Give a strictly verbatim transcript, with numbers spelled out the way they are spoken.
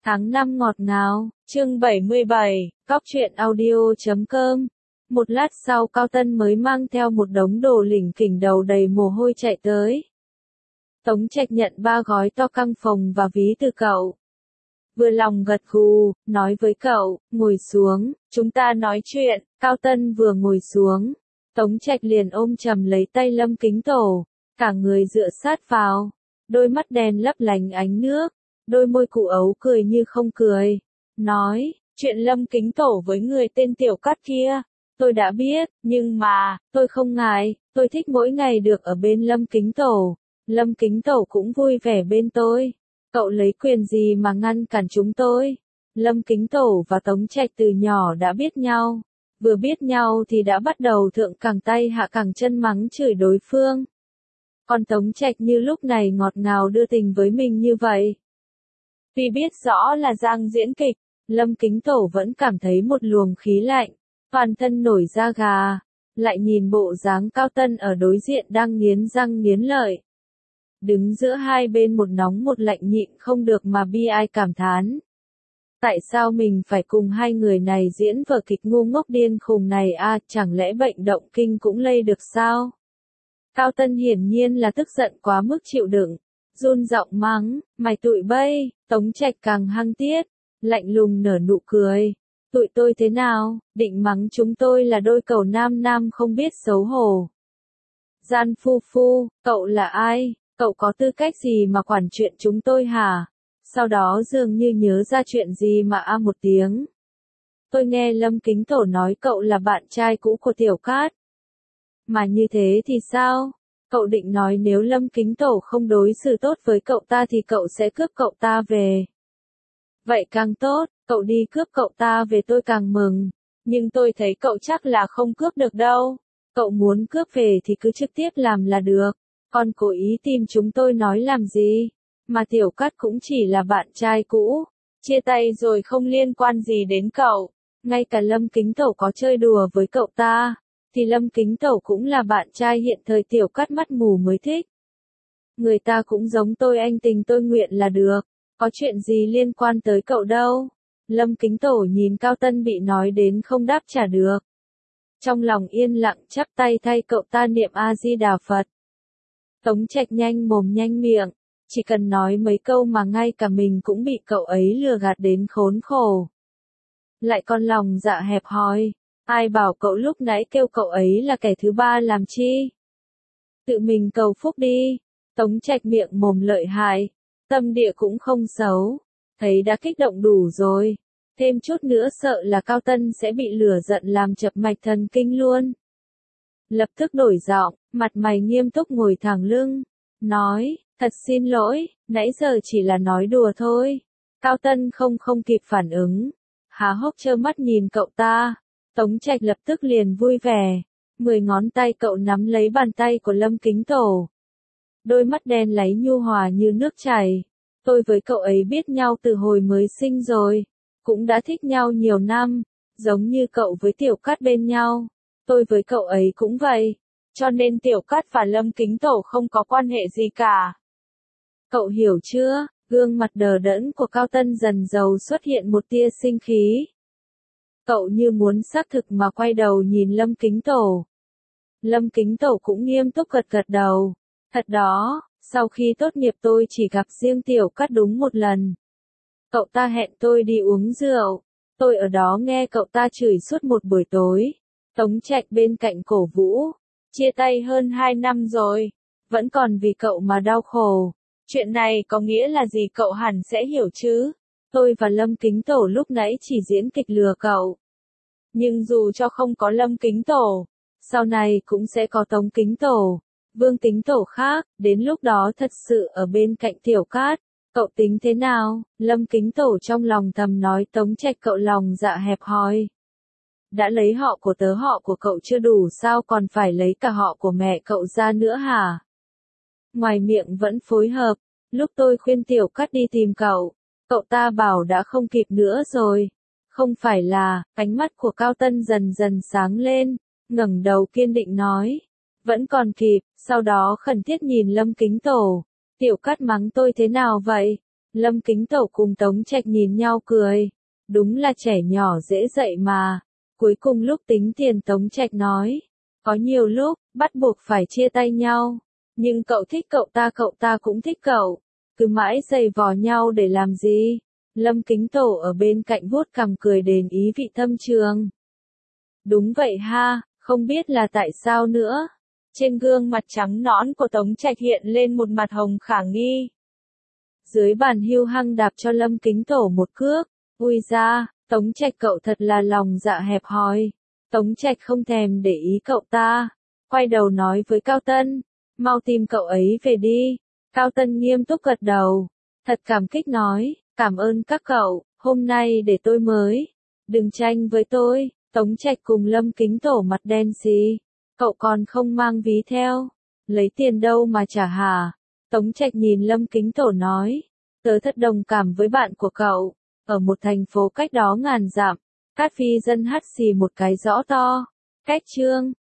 Tháng năm ngọt ngào, chương bảy mươi bảy, cóc truyện audio chấm com. Một lát sau Cao Tân mới mang theo một đống đồ lỉnh kỉnh đầu đầy mồ hôi chạy tới. Tống Trạch nhận ba gói to căng phồng và ví từ cậu. Vừa lòng gật gù, nói với cậu, ngồi xuống, chúng ta nói chuyện. Cao Tân vừa ngồi xuống, Tống Trạch liền ôm chầm lấy tay Lâm Kính Tổ, cả người dựa sát vào, đôi mắt đen lấp lánh ánh nước, đôi môi cụ ấu cười như không cười, nói, chuyện Lâm Kính Tổ với người tên Tiểu Cát kia, tôi đã biết, nhưng mà, tôi không ngại, tôi thích mỗi ngày được ở bên Lâm Kính Tổ, Lâm Kính Tổ cũng vui vẻ bên tôi, cậu lấy quyền gì mà ngăn cản chúng tôi? Lâm Kính Tổ và Tống Trạch từ nhỏ đã biết nhau, vừa biết nhau thì đã bắt đầu thượng cẳng tay hạ cẳng chân mắng chửi đối phương. Còn Tống Trạch như lúc này ngọt ngào đưa tình với mình như vậy. Vì biết rõ là Giang diễn kịch, Lâm Kính Tổ vẫn cảm thấy một luồng khí lạnh, toàn thân nổi da gà, lại nhìn bộ dáng Cao Tân ở đối diện đang nghiến răng nghiến lợi. Đứng giữa hai bên một nóng một lạnh nhịn không được mà bi ai cảm thán. Tại sao mình phải cùng hai người này diễn vở kịch ngu ngốc điên khùng này à, chẳng lẽ bệnh động kinh cũng lây được sao? Cao Tân hiển nhiên là tức giận quá mức chịu đựng, run giọng mắng, mày tụi bay. Tống Trạch càng hăng tiết, lạnh lùng nở nụ cười, tụi tôi thế nào, định mắng chúng tôi là đôi cẩu nam nam không biết xấu hổ. Gian phu phu, cậu là ai, cậu có tư cách gì mà quản chuyện chúng tôi hả? Sau đó dường như nhớ ra chuyện gì mà a một tiếng. Tôi nghe Lâm Kính Tổ nói cậu là bạn trai cũ của Tiểu Cát. Mà như thế thì sao? Cậu định nói nếu Lâm Kính Tổ không đối xử tốt với cậu ta thì cậu sẽ cướp cậu ta về. Vậy càng tốt, cậu đi cướp cậu ta về tôi càng mừng. Nhưng tôi thấy cậu chắc là không cướp được đâu. Cậu muốn cướp về thì cứ trực tiếp làm là được. Còn cố ý tìm chúng tôi nói làm gì? Mà Tiểu Cát cũng chỉ là bạn trai cũ. Chia tay rồi không liên quan gì đến cậu. Ngay cả Lâm Kính Tổ có chơi đùa với cậu ta, thì Lâm Kính Tổ cũng là bạn trai hiện thời Tiểu Cát mắt mù mới thích. Người ta cũng giống tôi anh tình tôi nguyện là được, có chuyện gì liên quan tới cậu đâu. Lâm Kính Tổ nhìn Cao Tân bị nói đến không đáp trả được. Trong lòng yên lặng chắp tay thay cậu ta niệm A-di-đà Phật. Tống Trạch nhanh mồm nhanh miệng, chỉ cần nói mấy câu mà ngay cả mình cũng bị cậu ấy lừa gạt đến khốn khổ. Lại còn lòng dạ hẹp hòi. Ai bảo cậu lúc nãy kêu cậu ấy là kẻ thứ ba làm chi? Tự mình cầu phúc đi. Tống Trạch miệng mồm lợi hại, tâm địa cũng không xấu, thấy đã kích động đủ rồi, thêm chút nữa sợ là Cao Tân sẽ bị lửa giận làm chập mạch thần kinh luôn. Lập tức đổi giọng, mặt mày nghiêm túc ngồi thẳng lưng, nói, thật xin lỗi, nãy giờ chỉ là nói đùa thôi. Cao Tân không không kịp phản ứng, há hốc trơ mắt nhìn cậu ta. Tống Trạch lập tức liền vui vẻ, mười ngón tay cậu nắm lấy bàn tay của Lâm Kính Tổ. Đôi mắt đen láy nhu hòa như nước chảy. Tôi với cậu ấy biết nhau từ hồi mới sinh rồi, cũng đã thích nhau nhiều năm, giống như cậu với Tiểu Cát bên nhau. Tôi với cậu ấy cũng vậy, cho nên Tiểu Cát và Lâm Kính Tổ không có quan hệ gì cả. Cậu hiểu chưa? Gương mặt đờ đẫn của Cao Tân dần dầu xuất hiện một tia sinh khí. Cậu như muốn xác thực mà quay đầu nhìn Lâm Kính Tổ. Lâm Kính Tổ cũng nghiêm túc gật gật đầu. Thật đó, sau khi tốt nghiệp tôi chỉ gặp riêng Tiểu Cát đúng một lần. Cậu ta hẹn tôi đi uống rượu. Tôi ở đó nghe cậu ta chửi suốt một buổi tối. Tống Trạch bên cạnh cổ vũ. Chia tay hơn hai năm rồi. Vẫn còn vì cậu mà đau khổ. Chuyện này có nghĩa là gì cậu hẳn sẽ hiểu chứ. Tôi và Lâm Kính Tổ lúc nãy chỉ diễn kịch lừa cậu. Nhưng dù cho không có Lâm Kính Tổ, sau này cũng sẽ có Tống Kính Tổ, Vương Kính Tổ khác, đến lúc đó thật sự ở bên cạnh Tiểu Cát, cậu tính thế nào? Lâm Kính Tổ trong lòng thầm nói Tống Trạch cậu lòng dạ hẹp hòi. Đã lấy họ của tớ họ của cậu chưa đủ sao còn phải lấy cả họ của mẹ cậu ra nữa hả? Ngoài miệng vẫn phối hợp, lúc tôi khuyên Tiểu Cát đi tìm cậu, cậu ta bảo đã không kịp nữa rồi. Không phải là, ánh mắt của Cao Tân dần dần sáng lên, ngẩng đầu kiên định nói. Vẫn còn kịp, sau đó khẩn thiết nhìn Lâm Kính Tổ. Tiểu Cát mắng tôi thế nào vậy? Lâm Kính Tẩu cùng Tống Trạch nhìn nhau cười. Đúng là trẻ nhỏ dễ dạy mà. Cuối cùng lúc tính tiền Tống Trạch nói. Có nhiều lúc, bắt buộc phải chia tay nhau. Nhưng cậu thích cậu ta cậu ta cũng thích cậu. Cứ mãi giày vò nhau để làm gì? Lâm Kính Tẩu ở bên cạnh vuốt cằm cười đền ý vị thâm trường. Đúng vậy ha, không biết là tại sao nữa. Trên gương mặt trắng nõn của Tống Trạch hiện lên một mặt hồng khả nghi. Dưới bàn hưu hăng đạp cho Lâm Kính Tẩu một cước. Ui ra, Tống Trạch cậu thật là lòng dạ hẹp hòi. Tống Trạch không thèm để ý cậu ta. Quay đầu nói với Cao Tân. Mau tìm cậu ấy về đi. Cao Tân nghiêm túc gật đầu. Thật cảm kích nói. Cảm ơn các cậu, hôm nay để tôi mới. Đừng tranh với tôi. Tống Trạch cùng Lâm Kính Tẩu mặt đen xì. Cậu còn không mang ví theo. Lấy tiền đâu mà trả hả? Tống Trạch nhìn Lâm Kính Tẩu nói. Tớ thật đồng cảm với bạn của cậu. Ở một thành phố cách đó ngàn dặm. Cát Phi dân hắt xì một cái rõ to. Cách chương.